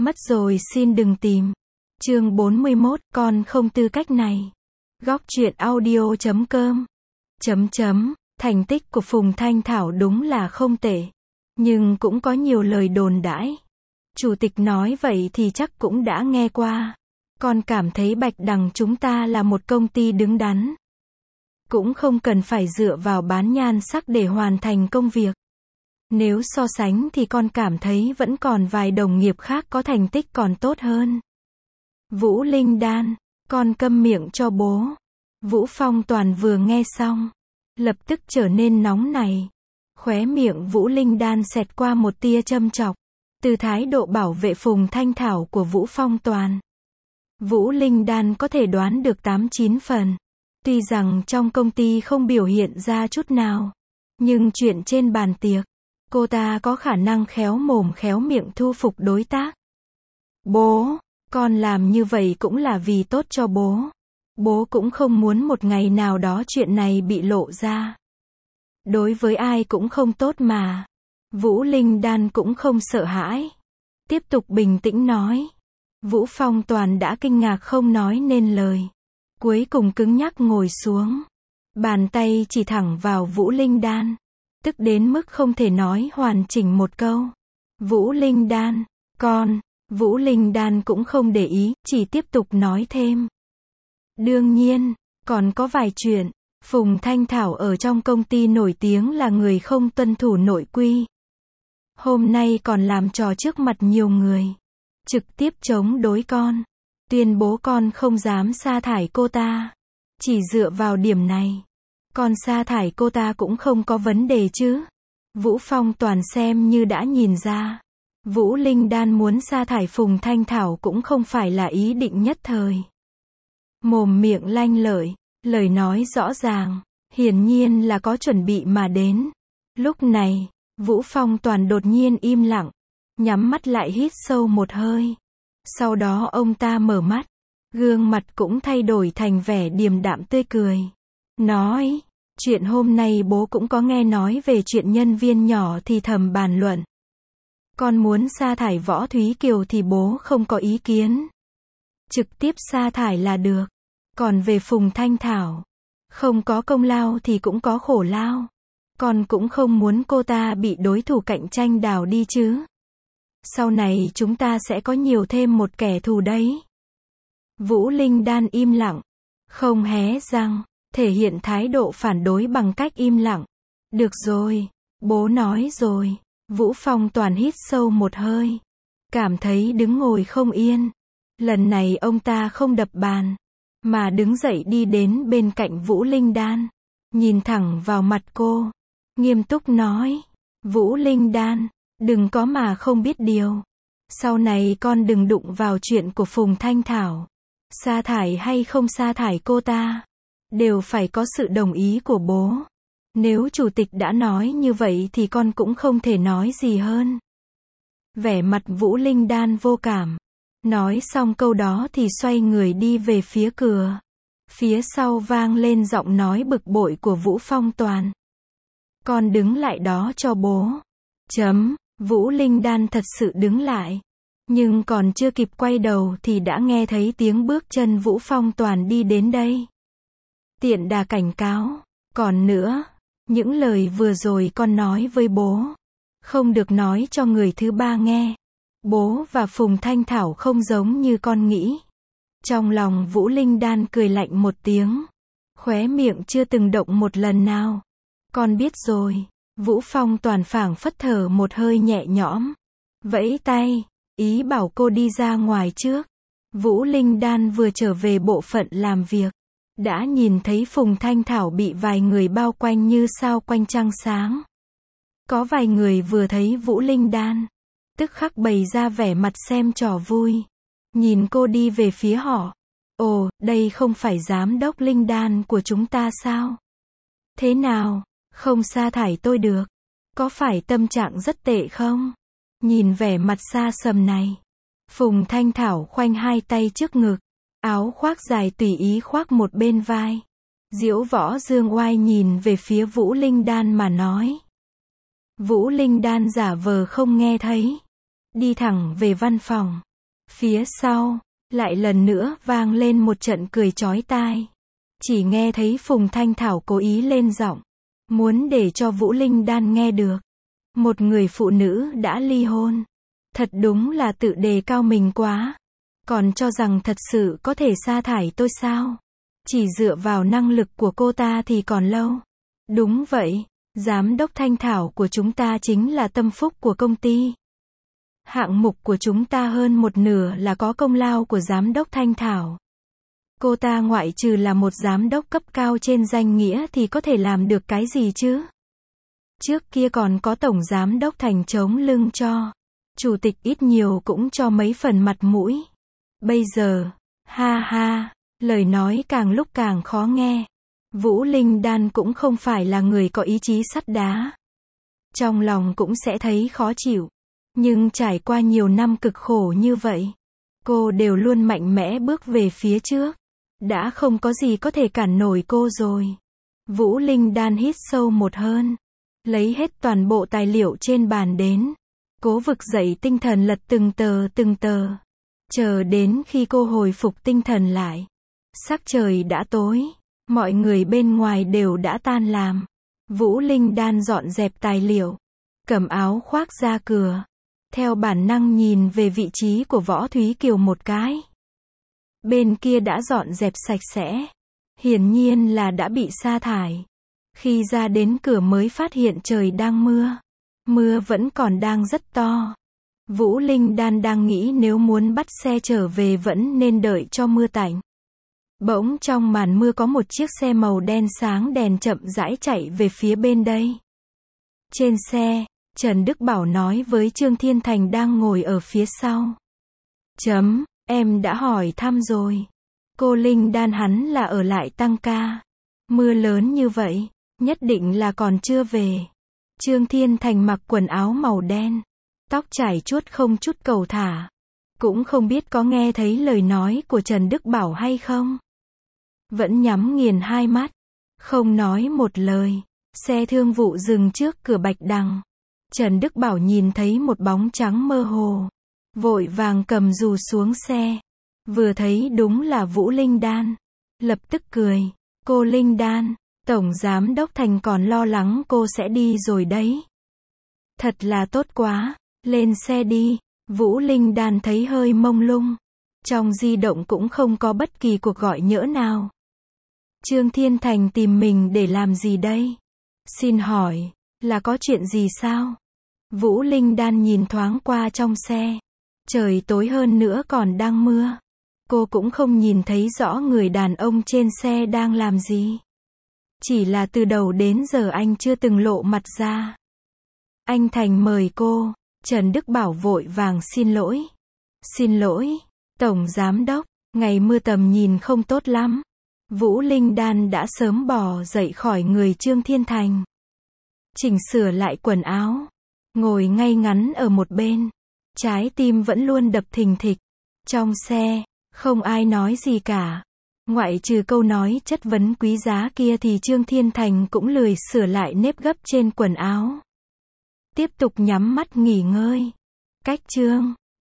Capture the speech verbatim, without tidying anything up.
Mất rồi xin đừng tìm. Chương bốn mươi mốt, con không tư cách này. Góc truyện audio chấm com. Chấm chấm, thành tích của Phùng Thanh Thảo đúng là không tệ. Nhưng cũng có nhiều lời đồn đãi. Chủ tịch nói vậy thì chắc cũng đã nghe qua. Con cảm thấy Bạch Đằng chúng ta là một công ty đứng đắn. Cũng không cần phải dựa vào bán nhan sắc để hoàn thành công việc. Nếu so sánh thì con cảm thấy vẫn còn vài đồng nghiệp khác có thành tích còn tốt hơn. Vũ Linh Đan, con câm miệng cho bố. Vũ Phong Toàn vừa nghe xong, lập tức trở nên nóng này. Khóe miệng Vũ Linh Đan xẹt qua một tia châm chọc. Từ thái độ bảo vệ Phùng Thanh Thảo của Vũ Phong Toàn, Vũ Linh Đan có thể đoán được tám chín phần. Tuy rằng trong công ty không biểu hiện ra chút nào, nhưng chuyện trên bàn tiệc, cô ta có khả năng khéo mồm khéo miệng thu phục đối tác. Bố, con làm như vậy cũng là vì tốt cho bố. Bố cũng không muốn một ngày nào đó chuyện này bị lộ ra. Đối với ai cũng không tốt mà. Vũ Linh Đan cũng không sợ hãi. Tiếp tục bình tĩnh nói. Vũ Phong Toàn đã kinh ngạc không nói nên lời. Cuối cùng cứng nhắc ngồi xuống. Bàn tay chỉ thẳng vào Vũ Linh Đan. Tức đến mức không thể nói hoàn chỉnh một câu. Vũ Linh Đan, con. Vũ Linh Đan cũng không để ý, chỉ tiếp tục nói thêm. Đương nhiên, còn có vài chuyện. Phùng Thanh Thảo ở trong công ty nổi tiếng là người không tuân thủ nội quy. Hôm nay còn làm trò trước mặt nhiều người. Trực tiếp chống đối con. Tuyên bố con không dám sa thải cô ta. Chỉ dựa vào điểm này, con sa thải cô ta cũng không có vấn đề chứ. Vũ Phong Toàn xem như đã nhìn ra. Vũ Linh Đan muốn sa thải Phùng Thanh Thảo cũng không phải là ý định nhất thời. Mồm miệng lanh lợi, lời nói rõ ràng, hiển nhiên là có chuẩn bị mà đến. Lúc này, Vũ Phong Toàn đột nhiên im lặng, nhắm mắt lại hít sâu một hơi. Sau đó ông ta mở mắt, gương mặt cũng thay đổi thành vẻ điềm đạm tươi cười. Nói, chuyện hôm nay bố cũng có nghe nói về chuyện nhân viên nhỏ thì thầm bàn luận. Con muốn sa thải Võ Thúy Kiều thì bố không có ý kiến. Trực tiếp sa thải là được. Còn về Phùng Thanh Thảo, không có công lao thì cũng có khổ lao. Con cũng không muốn cô ta bị đối thủ cạnh tranh đào đi chứ. Sau này chúng ta sẽ có nhiều thêm một kẻ thù đấy. Vũ Linh Đan im lặng, không hé răng, thể hiện thái độ phản đối bằng cách im lặng. Được rồi, bố nói rồi. Vũ Phong Toàn hít sâu một hơi, cảm thấy đứng ngồi không yên. Lần này ông ta không đập bàn, mà đứng dậy đi đến bên cạnh Vũ Linh Đan, nhìn thẳng vào mặt cô, nghiêm túc nói. Vũ Linh Đan, đừng có mà không biết điều. Sau này con đừng đụng vào chuyện của Phùng Thanh Thảo. Sa thải hay không sa thải cô ta, đều phải có sự đồng ý của bố. Nếu chủ tịch đã nói như vậy thì con cũng không thể nói gì hơn. Vẻ mặt Vũ Linh Đan vô cảm. Nói xong câu đó thì xoay người đi về phía cửa. Phía sau vang lên giọng nói bực bội của Vũ Phong Toàn. Con đứng lại đó cho bố. Chấm, Vũ Linh Đan thật sự đứng lại. Nhưng còn chưa kịp quay đầu thì đã nghe thấy tiếng bước chân Vũ Phong Toàn đi đến đây. Tiện đà cảnh cáo. Còn nữa, những lời vừa rồi con nói với bố, không được nói cho người thứ ba nghe. Bố và Phùng Thanh Thảo không giống như con nghĩ. Trong lòng Vũ Linh Đan cười lạnh một tiếng. Khóe miệng chưa từng động một lần nào. Con biết rồi. Vũ Phong Toàn phảng phất thở một hơi nhẹ nhõm. Vẫy tay, ý bảo cô đi ra ngoài trước. Vũ Linh Đan vừa trở về bộ phận làm việc, đã nhìn thấy Phùng Thanh Thảo bị vài người bao quanh như sao quanh trăng sáng. Có vài người vừa thấy Vũ Linh Đan, tức khắc bày ra vẻ mặt xem trò vui. Nhìn cô đi về phía họ. Ồ, đây không phải giám đốc Linh Đan của chúng ta sao? Thế nào, không sa thải tôi được? Có phải tâm trạng rất tệ không? Nhìn vẻ mặt xa sầm này, Phùng Thanh Thảo khoanh hai tay trước ngực, áo khoác dài tùy ý khoác một bên vai. Diễu Võ Dương oai nhìn về phía Vũ Linh Đan mà nói. Vũ Linh Đan giả vờ không nghe thấy, đi thẳng về văn phòng. Phía sau, lại lần nữa vang lên một trận cười chói tai. Chỉ nghe thấy Phùng Thanh Thảo cố ý lên giọng, muốn để cho Vũ Linh Đan nghe được. Một người phụ nữ đã ly hôn. Thật đúng là tự đề cao mình quá. Còn cho rằng thật sự có thể sa thải tôi sao? Chỉ dựa vào năng lực của cô ta thì còn lâu. Đúng vậy, giám đốc Thanh Thảo của chúng ta chính là tâm phúc của công ty. Hạng mục của chúng ta hơn một nửa là có công lao của giám đốc Thanh Thảo. Cô ta ngoại trừ là một giám đốc cấp cao trên danh nghĩa thì có thể làm được cái gì chứ? Trước kia còn có tổng giám đốc Thành chống lưng cho. Chủ tịch ít nhiều cũng cho mấy phần mặt mũi. Bây giờ, ha ha, lời nói càng lúc càng khó nghe. Vũ Linh Đan cũng không phải là người có ý chí sắt đá. Trong lòng cũng sẽ thấy khó chịu. Nhưng trải qua nhiều năm cực khổ như vậy, cô đều luôn mạnh mẽ bước về phía trước. Đã không có gì có thể cản nổi cô rồi. Vũ Linh Đan hít sâu một hơi, lấy hết toàn bộ tài liệu trên bàn đến. Cố vực dậy tinh thần lật từng tờ từng tờ. Chờ đến khi cô hồi phục tinh thần lại, sắc trời đã tối, mọi người bên ngoài đều đã tan làm. Vũ Linh Đan dọn dẹp tài liệu, cầm áo khoác ra cửa, theo bản năng nhìn về vị trí của Võ Thúy Kiều một cái. Bên kia đã dọn dẹp sạch sẽ, hiển nhiên là đã bị sa thải. Khi ra đến cửa mới phát hiện trời đang mưa. Mưa vẫn còn đang rất to. Vũ Linh Đan đang nghĩ nếu muốn bắt xe trở về vẫn nên đợi cho mưa tạnh. Bỗng trong màn mưa có một chiếc xe màu đen sáng đèn chậm rãi chạy về phía bên đây. Trên xe, Trần Đức Bảo nói với Trương Thiên Thành đang ngồi ở phía sau. Chấm, em đã hỏi thăm rồi. Cô Linh Đan hắn là ở lại tăng ca. Mưa lớn như vậy, nhất định là còn chưa về. Trương Thiên Thành mặc quần áo màu đen, tóc chải chuốt không chút cầu thả. Cũng không biết có nghe thấy lời nói của Trần Đức Bảo hay không. Vẫn nhắm nghiền hai mắt, không nói một lời. Xe thương vụ dừng trước cửa Bạch Đằng. Trần Đức Bảo nhìn thấy một bóng trắng mơ hồ, vội vàng cầm dù xuống xe. Vừa thấy đúng là Vũ Linh Đan, lập tức cười. Cô Linh Đan, Tổng Giám đốc Thành còn lo lắng cô sẽ đi rồi đấy. Thật là tốt quá, lên xe đi. Vũ Linh Đan thấy hơi mông lung. Trong di động cũng không có bất kỳ cuộc gọi nhỡ nào. Trương Thiên Thành tìm mình để làm gì đây? Xin hỏi, là có chuyện gì sao? Vũ Linh Đan nhìn thoáng qua trong xe. Trời tối hơn nữa còn đang mưa. Cô cũng không nhìn thấy rõ người đàn ông trên xe đang làm gì. Chỉ là từ đầu đến giờ anh chưa từng lộ mặt ra. Anh Thành mời cô. Trần Đức Bảo vội vàng xin lỗi. Xin lỗi, Tổng Giám đốc, ngày mưa tầm nhìn không tốt lắm. Vũ Linh Đan đã sớm bò dậy khỏi người Trương Thiên Thành. Chỉnh sửa lại quần áo. Ngồi ngay ngắn ở một bên. Trái tim vẫn luôn đập thình thịch. Trong xe, không ai nói gì cả. Ngoại trừ câu nói chất vấn quý giá kia thì Trương Thiên Thành cũng lười sửa lại nếp gấp trên quần áo. Tiếp tục nhắm mắt nghỉ ngơi. Cách Trương